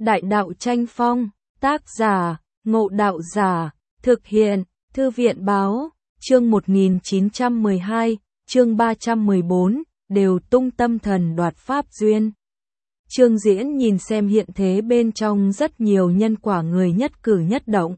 Đại đạo tranh phong, tác giả, Ngộ Đạo Giả, thực hiện, Thư viện Báo, chương 1912, chương 314, đều tung tâm thần đoạt pháp duyên. Trương Diễn nhìn xem hiện thế bên trong rất nhiều nhân quả người nhất cử nhất động.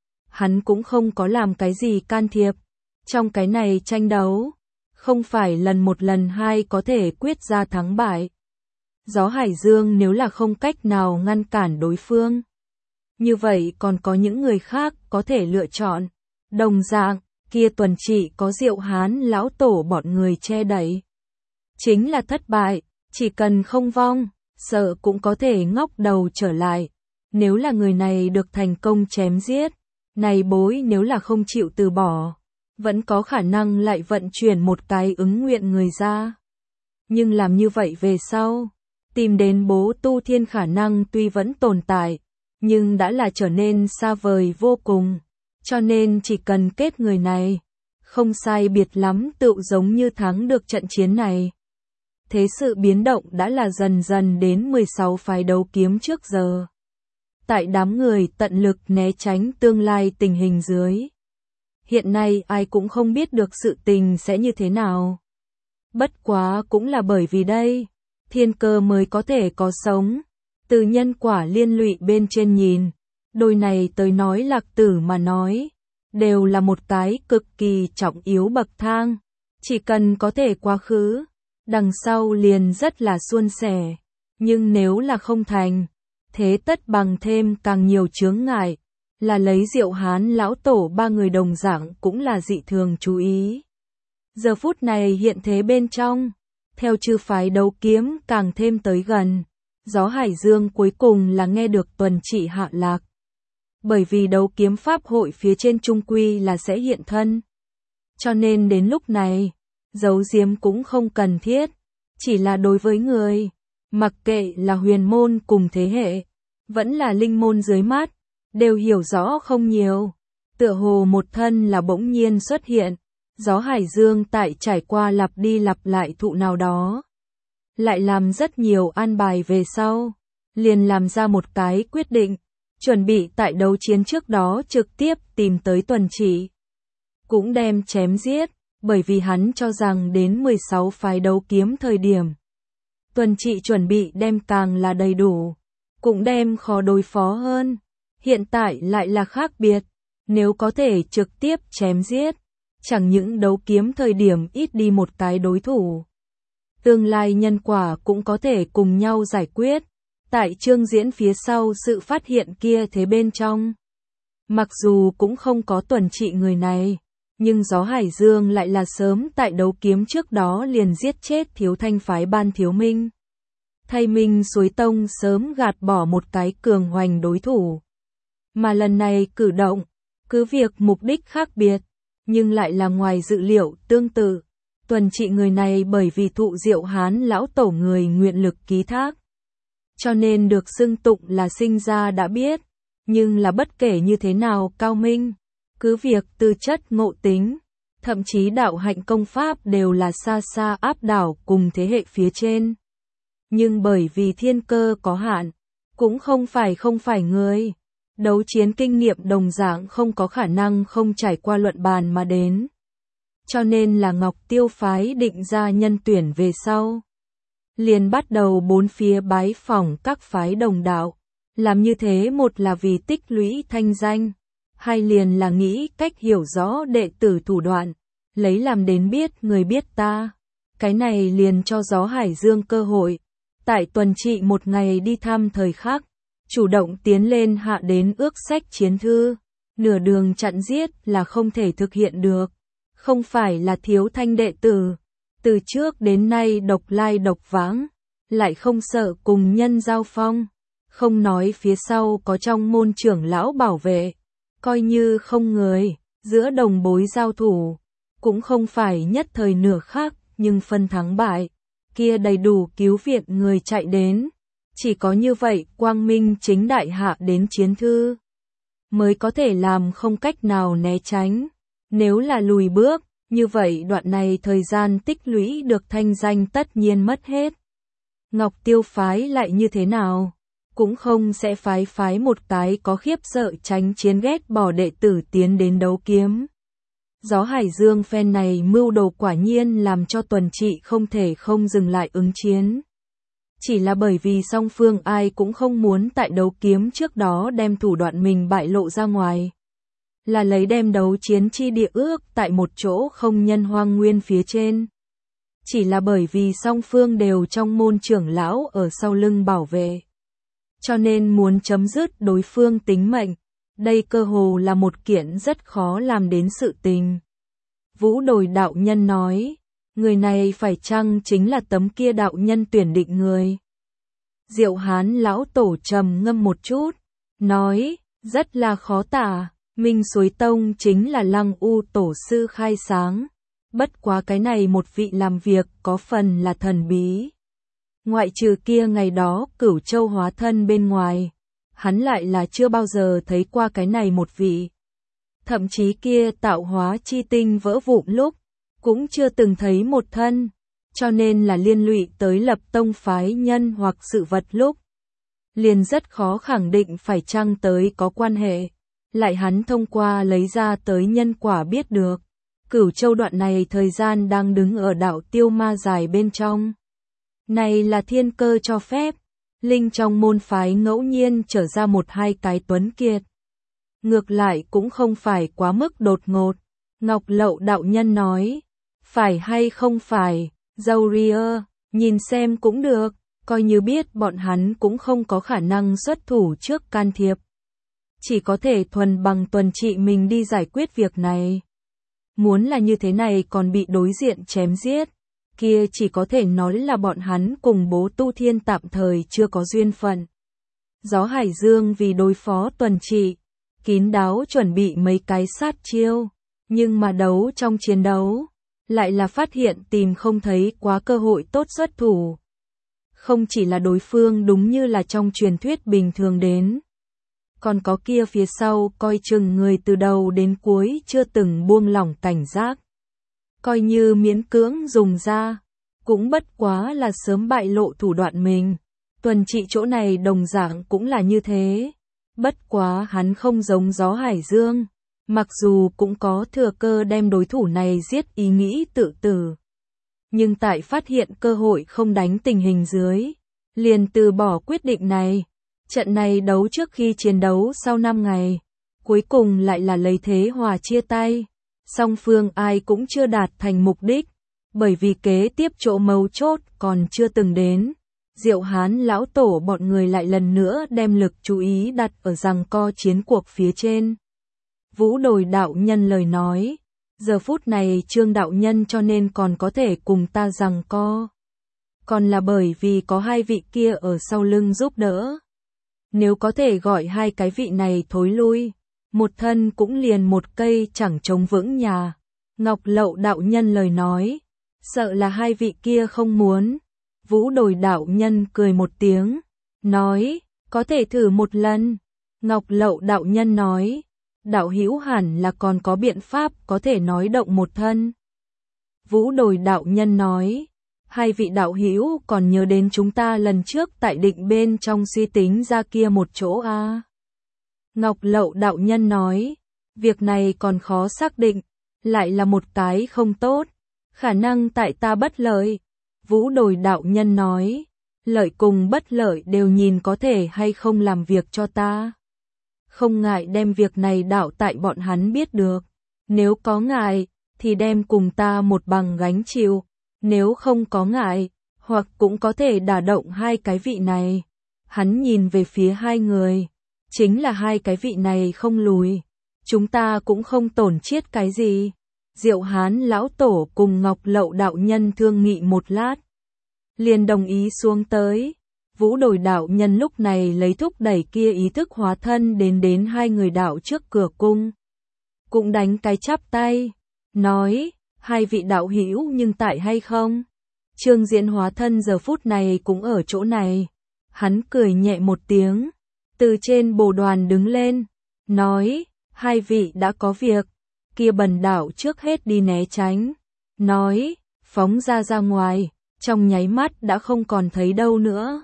Hắn cũng không có làm cái gì can thiệp. Trong cái này tranh đấu, không phải lần một lần hai có thể quyết ra thắng bại. Gió Hải Dương nếu là không cách nào ngăn cản đối phương, như vậy còn có những người khác có thể lựa chọn. Đồng dạng, kia Tuần Trị có Diệu Hán lão tổ bọn người che đậy. Chính là thất bại, chỉ cần không vong, sợ cũng có thể ngóc đầu trở lại. Nếu là người này được thành công chém giết, này bối nếu là không chịu từ bỏ, vẫn có khả năng lại vận chuyển một cái ứng nguyện người ra. Nhưng làm như vậy về sau, tìm đến bố tu thiên khả năng tuy vẫn tồn tại, nhưng đã là trở nên xa vời vô cùng. Cho nên chỉ cần kết người này, không sai biệt lắm tựu giống như thắng được trận chiến này. Thế sự biến động đã là dần dần đến 16 phái đấu kiếm trước giờ. Tại đám người tận lực né tránh tương lai tình hình dưới. Hiện nay ai cũng không biết được sự tình sẽ như thế nào. Bất quá cũng là bởi vì đây, thiên cơ mới có thể có sống. Từ nhân quả liên lụy bên trên nhìn, đôi này tới nói Lạc Tử mà nói, đều là một cái cực kỳ trọng yếu bậc thang. Chỉ cần có thể quá khứ, đằng sau liền rất là suôn sẻ. Nhưng nếu là không thành, thế tất bằng thêm càng nhiều chướng ngại. Là lấy Diệu Hán lão tổ ba người đồng dạng cũng là dị thường chú ý. Giờ phút này hiện thế bên trong, theo chư phái đấu kiếm càng thêm tới gần, Gió Hải Dương cuối cùng là nghe được Tuần Trị hạ lạc. Bởi vì đấu kiếm pháp hội phía trên trung quy là sẽ hiện thân. Cho nên đến lúc này, giấu giếm cũng không cần thiết, chỉ là đối với người, mặc kệ là huyền môn cùng thế hệ, vẫn là linh môn dưới mắt, đều hiểu rõ không nhiều. Tựa hồ một thân là bỗng nhiên xuất hiện, Gió Hải Dương tại trải qua lặp đi lặp lại thụ nào đó. Lại làm rất nhiều an bài về sau, liền làm ra một cái quyết định, chuẩn bị tại đấu chiến trước đó trực tiếp tìm tới Tuần Trị. Cũng đem chém giết, bởi vì hắn cho rằng đến 16 phái đấu kiếm thời điểm. Tuần Trị chuẩn bị đem càng là đầy đủ, cũng đem khó đối phó hơn. Hiện tại lại là khác biệt, nếu có thể trực tiếp chém giết, chẳng những đấu kiếm thời điểm ít đi một cái đối thủ. Tương lai nhân quả cũng có thể cùng nhau giải quyết, tại Trương Diễn phía sau sự phát hiện kia thế bên trong. Mặc dù cũng không có Tuần Trị người này, nhưng Gió Hải Dương lại là sớm tại đấu kiếm trước đó liền giết chết Thiếu Thanh phái Ban Thiếu Minh. Thay Minh Suối Tông sớm gạt bỏ một cái cường hoành đối thủ. Mà lần này cử động, cứ việc mục đích khác biệt, nhưng lại là ngoài dự liệu tương tự. Tuần Trị người này bởi vì thụ Diệu Hán lão tổ người nguyện lực ký thác, cho nên được xưng tụng là sinh ra đã biết, nhưng là bất kể như thế nào cao minh, cứ việc tư chất ngộ tính, thậm chí đạo hạnh công pháp đều là xa xa áp đảo cùng thế hệ phía trên. Nhưng bởi vì thiên cơ có hạn, cũng không phải người. Đấu chiến kinh nghiệm đồng dạng không có khả năng không trải qua luận bàn mà đến. Cho nên là Ngọc Tiêu phái định ra nhân tuyển về sau. Liền bắt đầu bốn phía bái phỏng các phái đồng đạo. Làm như thế một là vì tích lũy thanh danh, hai liền là nghĩ cách hiểu rõ đệ tử thủ đoạn, lấy làm đến biết người biết ta. Cái này liền cho Gió Hải Dương cơ hội. Tại Tuần Trị một ngày đi thăm thời khắc, chủ động tiến lên hạ đến ước sách chiến thư, nửa đường chặn giết là không thể thực hiện được. Không phải là Thiếu Thanh đệ tử, từ trước đến nay độc lai độc vãng, lại không sợ cùng nhân giao phong, không nói phía sau có trong môn trưởng lão bảo vệ, coi như không người, giữa đồng bối giao thủ, cũng không phải nhất thời nửa khắc, nhưng phân thắng bại, kia đầy đủ cứu viện người chạy đến. Chỉ có như vậy quang minh chính đại hạ đến chiến thư, mới có thể làm không cách nào né tránh. Nếu là lùi bước, như vậy đoạn này thời gian tích lũy được thanh danh tất nhiên mất hết. Ngọc Tiêu phái lại như thế nào? cũng không sẽ phái một cái có khiếp sợ tránh chiến ghét bỏ đệ tử tiến đến đấu kiếm. Gió Hải Dương phen này mưu đồ quả nhiên làm cho Tuần Trị không thể không dừng lại ứng chiến. Chỉ là bởi vì song phương ai cũng không muốn tại đấu kiếm trước đó đem thủ đoạn mình bại lộ ra ngoài. Là lấy đem đấu chiến chi địa ước tại một chỗ không nhân hoang nguyên phía trên. Chỉ là bởi vì song phương đều trong môn trưởng lão ở sau lưng bảo vệ. Cho nên muốn chấm dứt đối phương tính mệnh. Đây cơ hồ là một kiện rất khó làm đến sự tình. Vũ Đồi đạo nhân nói, người này phải chăng chính là tấm kia đạo nhân tuyển định người. Diệu Hán lão tổ trầm ngâm một chút, nói, rất là khó tả, Minh Suối Tông chính là Lăng U tổ sư khai sáng. Bất quá cái này một vị làm việc có phần là thần bí. Ngoại trừ kia ngày đó Cửu Châu hóa thân bên ngoài, hắn lại là chưa bao giờ thấy qua cái này một vị. Thậm chí kia tạo hóa chi tinh vỡ vụn lúc, cũng chưa từng thấy một thân, cho nên là liên lụy tới lập tông phái nhân hoặc sự vật lúc. Liền rất khó khẳng định phải chăng tới có quan hệ, lại hắn thông qua lấy ra tới nhân quả biết được. Cửu Châu đoạn này thời gian đang đứng ở đạo tiêu ma dài bên trong. Này là thiên cơ cho phép, linh trong môn phái ngẫu nhiên trở ra một hai cái tuấn kiệt. Ngược lại cũng không phải quá mức đột ngột. Ngọc Lậu đạo nhân nói, phải hay không phải, dâu ria, nhìn xem cũng được, coi như biết bọn hắn cũng không có khả năng xuất thủ trước can thiệp. Chỉ có thể thuần bằng Tuần Trị mình đi giải quyết việc này. Muốn là như thế này còn bị đối diện chém giết, kia chỉ có thể nói là bọn hắn cùng Bố Tu Thiên tạm thời chưa có duyên phận. Gió Hải Dương vì đối phó Tuần Trị, kín đáo chuẩn bị mấy cái sát chiêu, nhưng mà đấu trong chiến đấu, lại là phát hiện tìm không thấy quá cơ hội tốt xuất thủ. Không chỉ là đối phương đúng như là trong truyền thuyết bình thường đến, còn có kia phía sau coi chừng người từ đầu đến cuối chưa từng buông lỏng cảnh giác. Coi như miễn cưỡng dùng ra, cũng bất quá là sớm bại lộ thủ đoạn mình. Tuần Trị chỗ này đồng dạng cũng là như thế. Bất quá hắn không giống Gió Hải Dương, mặc dù cũng có thừa cơ đem đối thủ này giết ý nghĩ tự tử. Nhưng tại phát hiện cơ hội không đánh tình hình dưới, liền từ bỏ quyết định này. Trận này đấu trước khi chiến đấu sau 5 ngày, cuối cùng lại là lấy thế hòa chia tay. Song phương ai cũng chưa đạt thành mục đích, bởi vì kế tiếp chỗ mấu chốt còn chưa từng đến. Diệu Hán lão tổ bọn người lại lần nữa đem lực chú ý đặt ở giằng co chiến cuộc phía trên. Vũ Đồi đạo nhân lời nói, giờ phút này Trương đạo nhân cho nên còn có thể cùng ta giằng co. Còn là bởi vì có hai vị kia ở sau lưng giúp đỡ. Nếu có thể gọi hai cái vị này thối lui, một thân cũng liền một cây chẳng chống vững nhà. Ngọc Lậu đạo nhân lời nói, sợ là hai vị kia không muốn. Vũ Đồi đạo nhân cười một tiếng, nói, có thể thử một lần. Ngọc Lậu đạo nhân nói, đạo hữu hẳn là còn có biện pháp có thể nói động một thân. Vũ Đồi đạo nhân nói, hai vị đạo hữu còn nhớ đến chúng ta lần trước tại định bên trong suy tính ra kia một chỗ à? Ngọc Lậu đạo nhân nói, việc này còn khó xác định, lại là một cái không tốt, khả năng tại ta bất lợi. Vũ Đồi đạo nhân nói, lợi cùng bất lợi đều nhìn có thể hay không làm việc cho ta. Không ngại đem việc này đạo tại bọn hắn biết được, nếu có ngại, thì đem cùng ta một bằng gánh chịu, nếu không có ngại, hoặc cũng có thể đả động hai cái vị này. Hắn nhìn về phía hai người, chính là hai cái vị này không lùi, chúng ta cũng không tổn chiết cái gì. Diệu Hán lão tổ cùng Ngọc Lậu đạo nhân thương nghị một lát, liền đồng ý xuống tới. Vũ Đồi đạo nhân lúc này lấy thúc đẩy kia ý thức hóa thân đến hai người đạo trước cửa cung, cũng đánh cái chắp tay, nói, hai vị đạo hữu nhưng tại hay không? Trương Diễn hóa thân giờ phút này cũng ở chỗ này, hắn cười nhẹ một tiếng, từ trên bồ đoàn đứng lên, nói, hai vị đã có việc, kia bần đạo trước hết đi né tránh, nói, phóng ra ngoài, trong nháy mắt đã không còn thấy đâu nữa.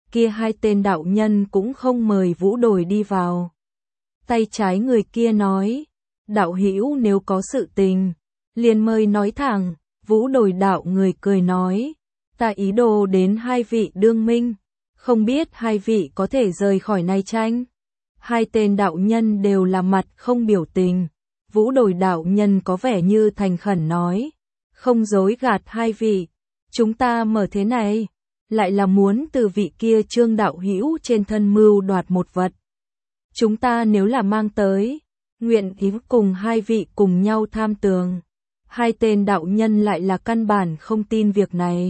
kia hai tên đạo nhân cũng không mời Vũ Đồi đi vào. Tay trái người kia nói, đạo hữu nếu có sự tình, liền mời nói thẳng. Vũ Đồi đạo người cười nói, ta ý đồ đến hai vị đương minh, không biết hai vị có thể rời khỏi này chăng? Hai tên đạo nhân đều là mặt không biểu tình. Vũ Đồi đạo nhân có vẻ như thành khẩn nói, không dối gạt hai vị, chúng ta mở thế này, lại là muốn từ vị kia Trương đạo hữu trên thân mưu đoạt một vật. Chúng ta nếu là mang tới, nguyện ý cùng hai vị cùng nhau tham tường. Hai tên đạo nhân lại là căn bản không tin việc này.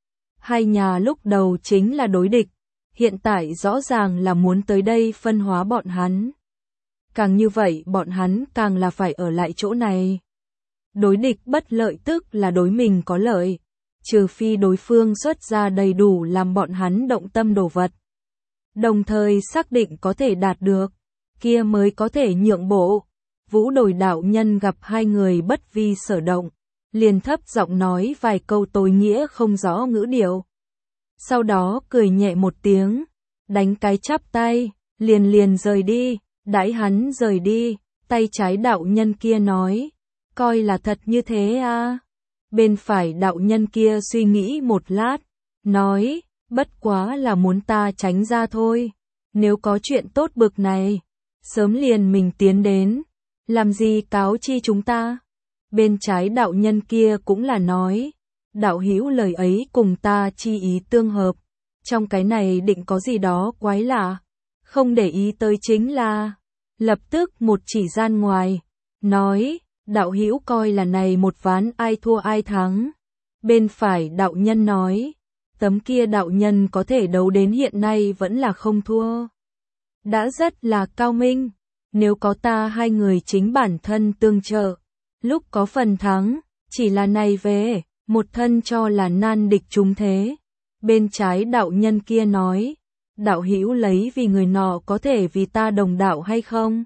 Hai nhà lúc đầu chính là đối địch, hiện tại rõ ràng là muốn tới đây phân hóa bọn hắn. Càng như vậy bọn hắn càng là phải ở lại chỗ này. Đối địch bất lợi tức là đối mình có lợi, trừ phi đối phương xuất ra đầy đủ làm bọn hắn động tâm đồ vật. Đồng thời xác định có thể đạt được, kia mới có thể nhượng bộ. Vũ Đồi đạo nhân gặp hai người bất vi sở động, liền thấp giọng nói vài câu tối nghĩa không rõ ngữ điệu. Sau đó cười nhẹ một tiếng, đánh cái chắp tay, liền rời đi. Đãi hắn rời đi, tay trái đạo nhân kia nói, coi là thật như thế à? Bên phải đạo nhân kia suy nghĩ một lát, nói, bất quá là muốn ta tránh ra thôi, nếu có chuyện tốt bực này, sớm liền mình tiến đến, làm gì cáo chi chúng ta? Bên trái đạo nhân kia cũng là nói, đạo hữu lời ấy cùng ta chi ý tương hợp, trong cái này định có gì đó quái lạ, không để ý tới chính là, lập tức một chỉ gian ngoài, nói, đạo hữu coi là này một ván ai thua ai thắng. Bên phải đạo nhân nói, tấm kia đạo nhân có thể đấu đến hiện nay vẫn là không thua. Đã rất là cao minh, nếu có ta hai người chính bản thân tương trợ, lúc có phần thắng, chỉ là này về, một thân cho là nan địch chúng thế. Bên trái đạo nhân kia nói, đạo hữu lấy vì người nọ có thể vì ta đồng đạo hay không?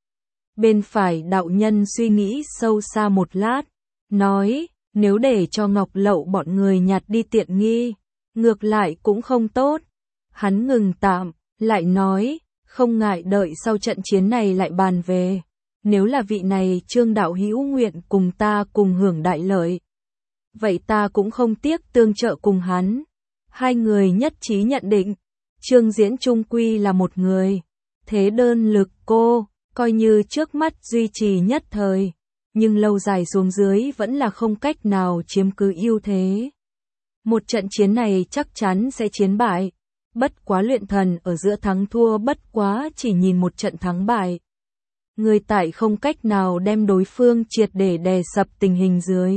Bên phải đạo nhân suy nghĩ sâu xa một lát, nói, nếu để cho Ngọc Lậu bọn người nhặt đi tiện nghi, ngược lại cũng không tốt. Hắn ngừng tạm, lại nói, không ngại đợi sau trận chiến này lại bàn về. Nếu là vị này Trương đạo hữu nguyện cùng ta cùng hưởng đại lợi, vậy ta cũng không tiếc tương trợ cùng hắn. Hai người nhất trí nhận định, Trương Diễn trung quy là một người, thế đơn lực cô, coi như trước mắt duy trì nhất thời, nhưng lâu dài xuống dưới vẫn là không cách nào chiếm cứ ưu thế. Một trận chiến này chắc chắn sẽ chiến bại, bất quá luyện thần ở giữa thắng thua bất quá chỉ nhìn một trận thắng bại. Người tại không cách nào đem đối phương triệt để đè sập tình hình dưới.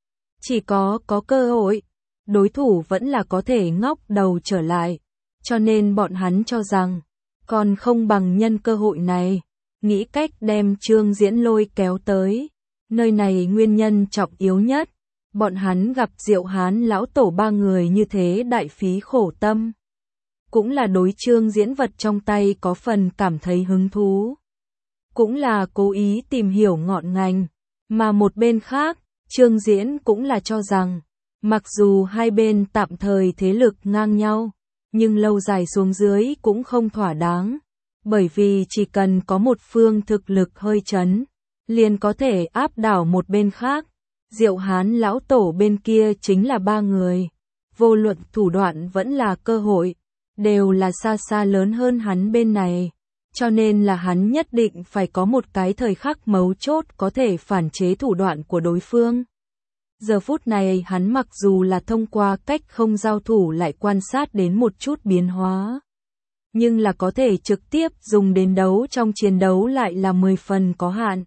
Chỉ có cơ hội, đối thủ vẫn là có thể ngóc đầu trở lại, cho nên bọn hắn cho rằng, còn không bằng nhân cơ hội này, nghĩ cách đem Trương Diễn lôi kéo tới. Nơi này nguyên nhân trọng yếu nhất, bọn hắn gặp Diệu Hán lão tổ ba người như thế đại phí khổ tâm. Cũng là đối Trương Diễn vật trong tay có phần cảm thấy hứng thú. Cũng là cố ý tìm hiểu ngọn ngành, mà một bên khác, Trương Diễn cũng là cho rằng, mặc dù hai bên tạm thời thế lực ngang nhau, nhưng lâu dài xuống dưới cũng không thỏa đáng, bởi vì chỉ cần có một phương thực lực hơi chấn, liền có thể áp đảo một bên khác. Diệu Hán lão tổ bên kia chính là ba người, vô luận thủ đoạn vẫn là cơ hội, đều là xa xa lớn hơn hắn bên này, cho nên là hắn nhất định phải có một cái thời khắc mấu chốt có thể phản chế thủ đoạn của đối phương. Giờ phút này hắn mặc dù là thông qua cách không giao thủ lại quan sát đến một chút biến hóa, nhưng là có thể trực tiếp dùng đến đấu trong chiến đấu lại là 10 phần có hạn.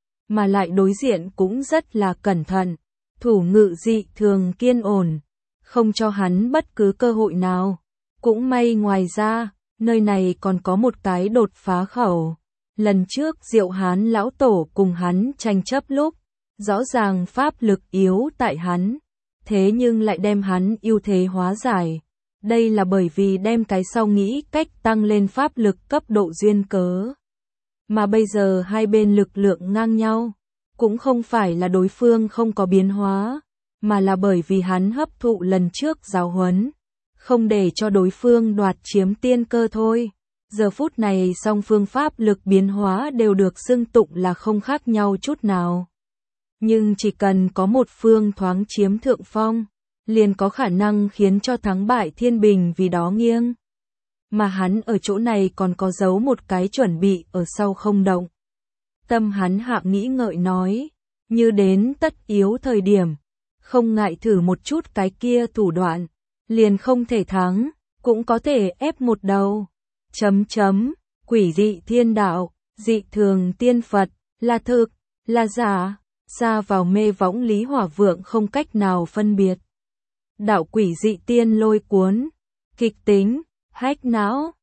Mà lại đối diện cũng rất là cẩn thận, thủ ngự dị thường kiên ổn, không cho hắn bất cứ cơ hội nào. Cũng may ngoài ra, nơi này còn có một cái đột phá khẩu. Lần trước Diệu Hán lão tổ cùng hắn tranh chấp lúc, rõ ràng pháp lực yếu tại hắn, thế nhưng lại đem hắn ưu thế hóa giải. Đây là bởi vì đem cái sau nghĩ cách tăng lên pháp lực cấp độ duyên cớ. Mà bây giờ hai bên lực lượng ngang nhau, cũng không phải là đối phương không có biến hóa, mà là bởi vì hắn hấp thụ lần trước giáo huấn, không để cho đối phương đoạt chiếm tiên cơ thôi. Giờ phút này song phương pháp lực biến hóa đều được xưng tụng là không khác nhau chút nào. Nhưng chỉ cần có một phương thoáng chiếm thượng phong, liền có khả năng khiến cho thắng bại thiên bình vì đó nghiêng. Mà hắn ở chỗ này còn có giấu một cái chuẩn bị ở sau không động. Tâm hắn hạ nghĩ ngợi nói, như đến tất yếu thời điểm, không ngại thử một chút cái kia thủ đoạn, liền không thể thắng, cũng có thể ép một đầu. Quỷ dị thiên đạo, dị thường tiên Phật, là thực, là giả, xa vào mê võng Lý Hỏa Vượng không cách nào phân biệt. Đạo quỷ dị tiên lôi cuốn, kịch tính, hách não,